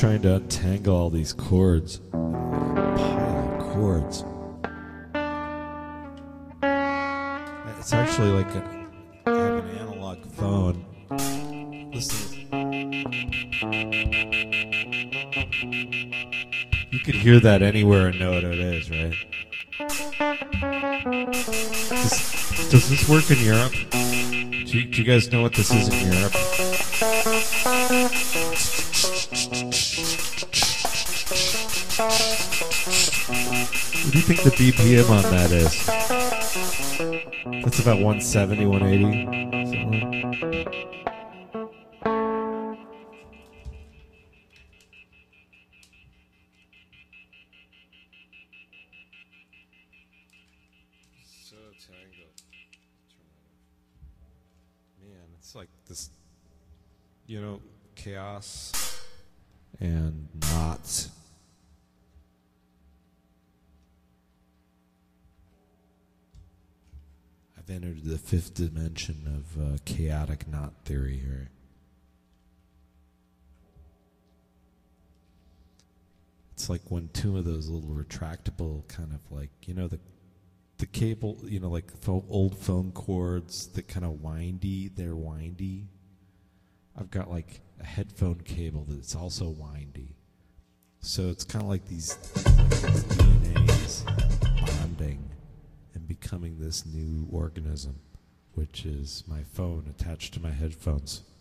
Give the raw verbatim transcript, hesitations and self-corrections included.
trying to untangle all these cords. A pile of cords. It's actually like a, I have an analog phone. Listen. You could hear that anywhere and know what it is, right? Does, does this work in Europe? Do you, do you guys know what this is in Europe? What do you think the B P M on that is? That's about one seventy, one eighty. Something. So tangled. Man, it's like this, you know, chaos and knots. I've entered the fifth dimension of uh, chaotic knot theory here. It's like when two of those little retractable kind of like, you know, the the cable, you know, like fo- old phone cords that kind of windy, they're windy. I've got like a headphone cable that's also windy. So it's kind of like these, like these D N As bonding and becoming this new organism, which is my phone attached to my headphones.